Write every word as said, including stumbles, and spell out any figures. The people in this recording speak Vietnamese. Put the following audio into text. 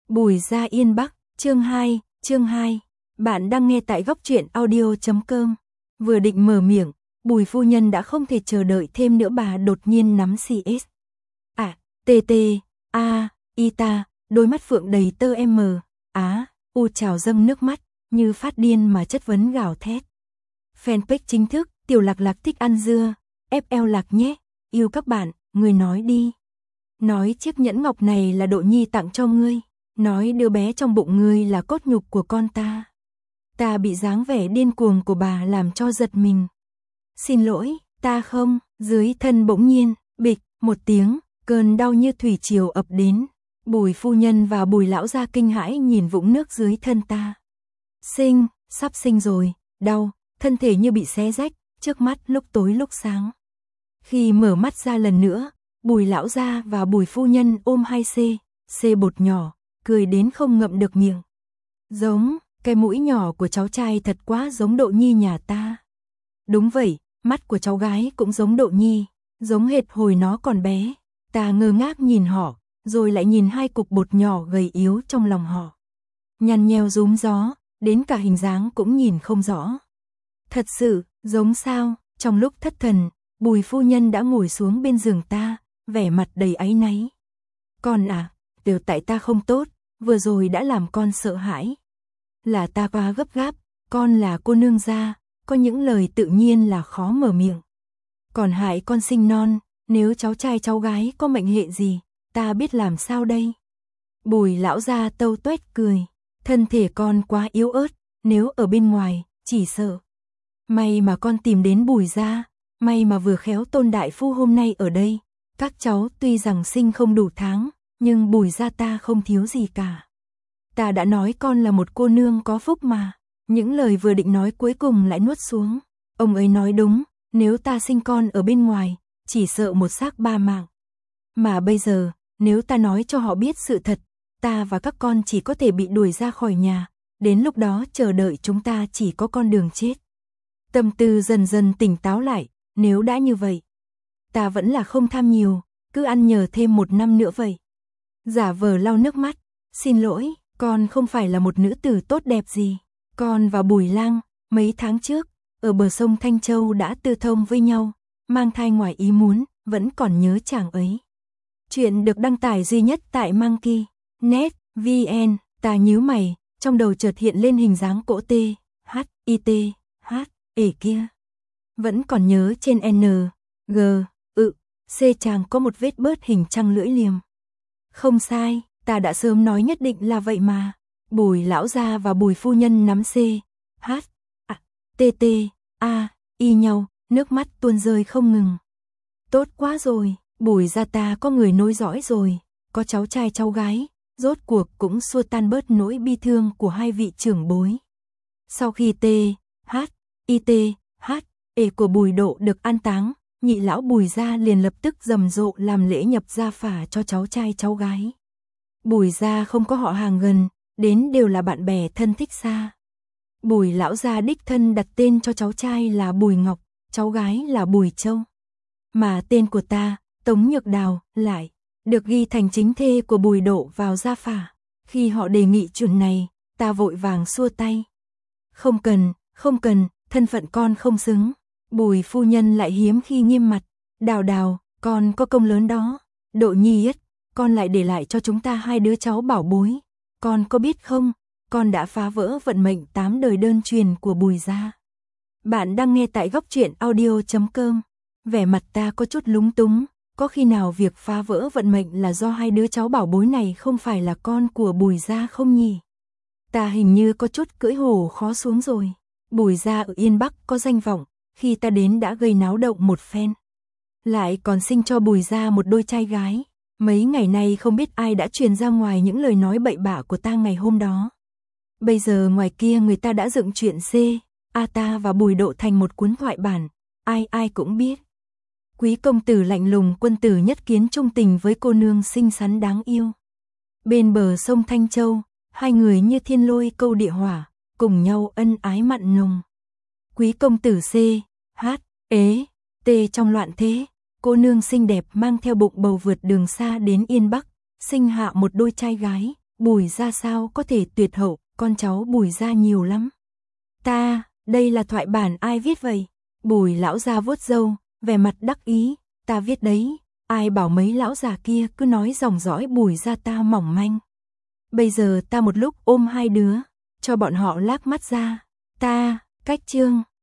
Bùi Gia Yên Bắc, chương hai, chương hai. Bạn đang nghe tại góc truyện audio chấm com. Vừa định mở miệng, Bùi phu nhân đã không thể chờ đợi thêm nữa, bà đột nhiên nắm xê ét. À, tê tê, a, y ta, đôi mắt phượng đầy tơ em, á, u trào dâng nước mắt, như phát điên mà chất vấn gào thét. Fanpage chính thức, Tiểu Lạc Lạc thích ăn dưa, ép lờ Lạc nhé, yêu các bạn, người nói đi. Nói chiếc nhẫn ngọc này là Độ Nhi tặng cho ngươi. Nói đứa bé trong bụng ngươi là cốt nhục của con ta. Ta bị dáng vẻ điên cuồng của bà làm cho giật mình. Xin lỗi, ta không, dưới thân bỗng nhiên, bịch, một tiếng, cơn đau như thủy triều ập đến. Bùi phu nhân và Bùi lão gia kinh hãi nhìn vũng nước dưới thân ta. Sinh, sắp sinh rồi, đau, thân thể như bị xé rách, trước mắt lúc tối lúc sáng. Khi mở mắt ra lần nữa, Bùi lão gia và Bùi phu nhân ôm hai C, C bột nhỏ, cười đến không ngậm được miệng. Giống, cái mũi nhỏ của cháu trai thật quá giống Độ Nhi nhà ta. Đúng vậy, mắt của cháu gái cũng giống Độ Nhi, giống hệt hồi nó còn bé. Ta ngơ ngác nhìn họ, rồi lại nhìn hai cục bột nhỏ gầy yếu trong lòng họ. Nhăn nheo rúm gió, đến cả hình dáng cũng nhìn không rõ. Thật sự, giống sao, trong lúc thất thần, Bùi phu nhân đã ngồi xuống bên giường ta, vẻ mặt đầy áy náy. Con à, đều tại ta không tốt, vừa rồi đã làm con sợ hãi. Là ta quá gấp gáp, con là cô nương gia, có những lời tự nhiên là khó mở miệng. Còn hại con sinh non, nếu cháu trai cháu gái có mệnh hệ gì, ta biết làm sao đây. Bùi lão gia tâu tuét cười, thân thể con quá yếu ớt, nếu ở bên ngoài, chỉ sợ. May mà con tìm đến Bùi gia, may mà vừa khéo Tôn đại phu hôm nay ở đây. Các cháu tuy rằng sinh không đủ tháng, nhưng Bùi gia ta không thiếu gì cả. Ta đã nói con là một cô nương có phúc mà. Những lời vừa định nói cuối cùng lại nuốt xuống. Ông ấy nói đúng, nếu ta sinh con ở bên ngoài, chỉ sợ một xác ba mạng. Mà bây giờ, nếu ta nói cho họ biết sự thật, ta và các con chỉ có thể bị đuổi ra khỏi nhà. Đến lúc đó chờ đợi chúng ta chỉ có con đường chết. Tâm tư dần dần tỉnh táo lại, nếu đã như vậy. Ta vẫn là không tham nhiều, cứ ăn nhờ thêm một năm nữa vậy. Giả vờ lau nước mắt, xin lỗi, con không phải là một nữ tử tốt đẹp gì. Con và Bùi lang, mấy tháng trước, ở bờ sông Thanh Châu đã tư thông với nhau, mang thai ngoài ý muốn, vẫn còn nhớ chàng ấy. Chuyện được đăng tải duy nhất tại Monkey net vn, ta nhíu mày, trong đầu chợt hiện lên hình dáng cỗ T, H, I T, H, ể kia. Vẫn còn nhớ trên N, G, ự, C chàng có một vết bớt hình trăng lưỡi liềm. Không sai, ta đã sớm nói nhất định là vậy mà. Bùi lão gia và Bùi phu nhân nắm C, H, A, T T, A, y nhau, nước mắt tuôn rơi không ngừng. Tốt quá rồi, Bùi gia ta có người nối dõi rồi, có cháu trai cháu gái, rốt cuộc cũng xua tan bớt nỗi bi thương của hai vị trưởng bối. Sau khi T, H, I T, H, E của Bùi Độ được an táng, nhị lão Bùi gia liền lập tức rầm rộ làm lễ nhập gia phả cho cháu trai cháu gái. Bùi gia không có họ hàng gần, đến đều là bạn bè thân thích xa. Bùi lão gia đích thân đặt tên cho cháu trai là Bùi Ngọc, cháu gái là Bùi Châu. Mà tên của ta, Tống Nhược Đào, lại được ghi thành chính thê của Bùi Độ vào gia phả. Khi họ đề nghị chuyện này, ta vội vàng xua tay. Không cần, không cần, thân phận con không xứng. Bùi phu nhân lại hiếm khi nghiêm mặt. Đào Đào, con có công lớn đó. Độ Nhi yết, con lại để lại cho chúng ta hai đứa cháu bảo bối. Con có biết không, con đã phá vỡ vận mệnh tám đời đơn truyền của Bùi gia. Bạn đang nghe tại góc truyện audio chấm com. Vẻ mặt ta có chút lúng túng. Có khi nào việc phá vỡ vận mệnh là do hai đứa cháu bảo bối này không phải là con của Bùi gia không nhỉ? Ta hình như có chút cưỡi hổ khó xuống rồi. Bùi gia ở Yên Bắc có danh vọng, khi ta đến đã gây náo động một phen. Lại còn sinh cho Bùi gia một đôi trai gái. Mấy ngày nay không biết ai đã truyền ra ngoài những lời nói bậy bạ của ta ngày hôm đó. Bây giờ ngoài kia người ta đã dựng chuyện C, A ta và Bùi Độ thành một cuốn thoại bản, ai ai cũng biết. Quý công tử lạnh lùng quân tử nhất kiến trung tình với cô nương xinh xắn đáng yêu. Bên bờ sông Thanh Châu, hai người như thiên lôi câu địa hỏa, cùng nhau ân ái mặn nồng. Quý công tử C, H, ế, T trong loạn thế, cô nương xinh đẹp mang theo bụng bầu vượt đường xa đến Yên Bắc, sinh hạ một đôi trai gái, Bùi gia sao có thể tuyệt hậu, con cháu Bùi gia nhiều lắm. Ta, đây là thoại bản ai viết vậy? Bùi lão gia vuốt râu, vẻ mặt đắc ý, ta viết đấy, ai bảo mấy lão già kia cứ nói dòng dõi Bùi gia ta mỏng manh. Bây giờ ta một lúc ôm hai đứa, cho bọn họ lác mắt ra, ta, cách chương.